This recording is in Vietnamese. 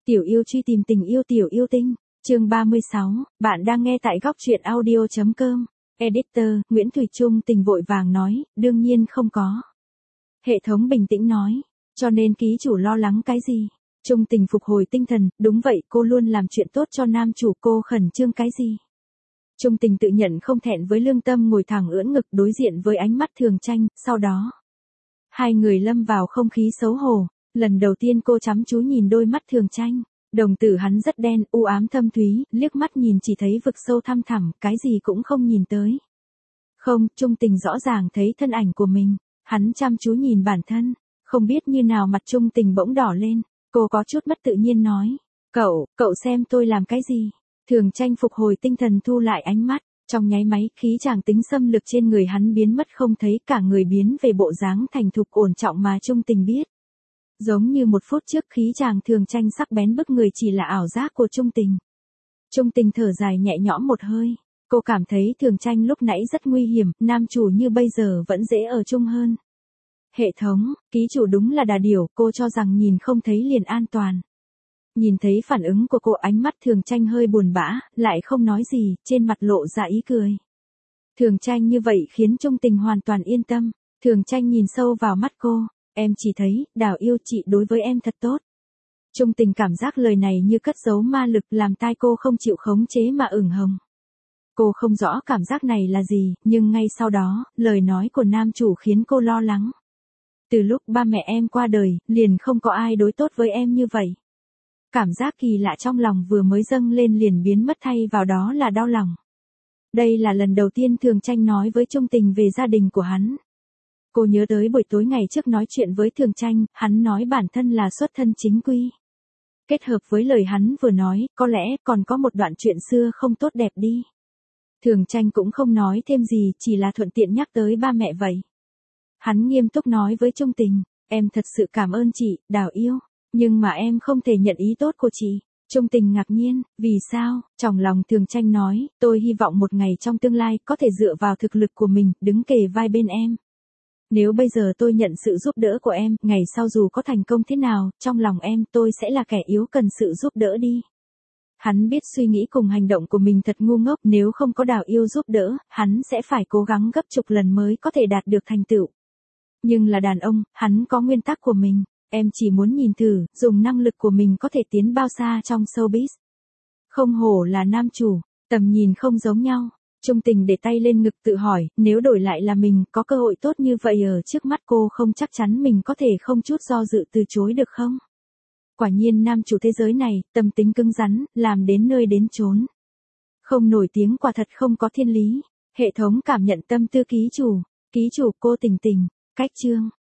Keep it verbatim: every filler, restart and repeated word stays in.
Tiểu yêu truy tìm tình yêu tiểu yêu tinh, chương ba mươi sáu, bạn đang nghe tại góc truyện audio chấm com. Editor, Nguyễn Thùy Trung tình vội vàng nói, đương nhiên không có. Hệ thống bình tĩnh nói, cho nên ký chủ lo lắng cái gì? Trung tình phục hồi tinh thần, đúng vậy, cô luôn làm chuyện tốt cho nam chủ, cô khẩn trương cái gì? Trung tình tự nhận không thẹn với lương tâm, ngồi thẳng ưỡn ngực đối diện với ánh mắt Thường Tranh, sau đó hai người lâm vào không khí xấu hổ. Lần đầu tiên cô chăm chú nhìn đôi mắt Thường Tranh, đồng tử hắn rất đen, u ám thâm thúy, liếc mắt nhìn chỉ thấy vực sâu thăm thẳm, cái gì cũng không nhìn tới. Không, Trung tình rõ ràng thấy thân ảnh của mình, hắn chăm chú nhìn bản thân, không biết như nào mặt Trung tình bỗng đỏ lên, cô có chút mất tự nhiên nói, cậu, cậu xem tôi làm cái gì? Thường Tranh phục hồi tinh thần thu lại ánh mắt, trong nháy máy khí chàng tính xâm lược trên người hắn biến mất không thấy, cả người biến về bộ dáng thành thục ổn trọng mà Trung tình biết. Giống như một phút trước khí chàng Thường Tranh sắc bén bức người chỉ là ảo giác của Trung tình. Trung tình thở dài nhẹ nhõm một hơi, cô cảm thấy Thường Tranh lúc nãy rất nguy hiểm, nam chủ như bây giờ vẫn dễ ở chung hơn. Hệ thống, ký chủ đúng là đà điểu, cô cho rằng nhìn không thấy liền an toàn. Nhìn thấy phản ứng của cô, ánh mắt Thường Tranh hơi buồn bã, lại không nói gì, trên mặt lộ ra ý cười. Thường Tranh như vậy khiến Trung tình hoàn toàn yên tâm. Thường Tranh nhìn sâu vào mắt cô, em chỉ thấy, Đào yêu chị đối với em thật tốt. Trung tình cảm giác lời này như cất giấu ma lực, làm tai cô không chịu khống chế mà ửng hồng. Cô không rõ cảm giác này là gì, nhưng ngay sau đó, lời nói của nam chủ khiến cô lo lắng. Từ lúc ba mẹ em qua đời, liền không có ai đối tốt với em như vậy. Cảm giác kỳ lạ trong lòng vừa mới dâng lên liền biến mất, thay vào đó là đau lòng. Đây là lần đầu tiên Thường Tranh nói với Trung tình về gia đình của hắn. Cô nhớ tới buổi tối ngày trước nói chuyện với Thường Tranh, hắn nói bản thân là xuất thân chính quy. Kết hợp với lời hắn vừa nói, có lẽ còn có một đoạn chuyện xưa không tốt đẹp đi. Thường Tranh cũng không nói thêm gì, chỉ là thuận tiện nhắc tới ba mẹ vậy. Hắn nghiêm túc nói với Trung tình, em thật sự cảm ơn chị, Đào yêu, nhưng mà em không thể nhận ý tốt của chị. Trung tình ngạc nhiên, vì sao? Trong lòng Thường Tranh nói, tôi hy vọng một ngày trong tương lai có thể dựa vào thực lực của mình, đứng kề vai bên em. Nếu bây giờ tôi nhận sự giúp đỡ của em, ngày sau dù có thành công thế nào, trong lòng em tôi sẽ là kẻ yếu cần sự giúp đỡ đi. Hắn biết suy nghĩ cùng hành động của mình thật ngu ngốc, nếu không có Đào yêu giúp đỡ, hắn sẽ phải cố gắng gấp chục lần mới có thể đạt được thành tựu. Nhưng là đàn ông, hắn có nguyên tắc của mình, em chỉ muốn nhìn thử, dùng năng lực của mình có thể tiến bao xa trong showbiz. Không hổ là nam chủ, tầm nhìn không giống nhau. Trung tình để tay lên ngực tự hỏi, nếu đổi lại là mình, có cơ hội tốt như vậy ở trước mắt cô không chắc chắn mình có thể không chút do dự từ chối được không? Quả nhiên nam chủ thế giới này, tâm tính cứng rắn, làm đến nơi đến chốn. Không nổi tiếng quả thật không có thiên lý. Hệ thống cảm nhận tâm tư ký chủ, ký chủ cô tình tình, cách chương.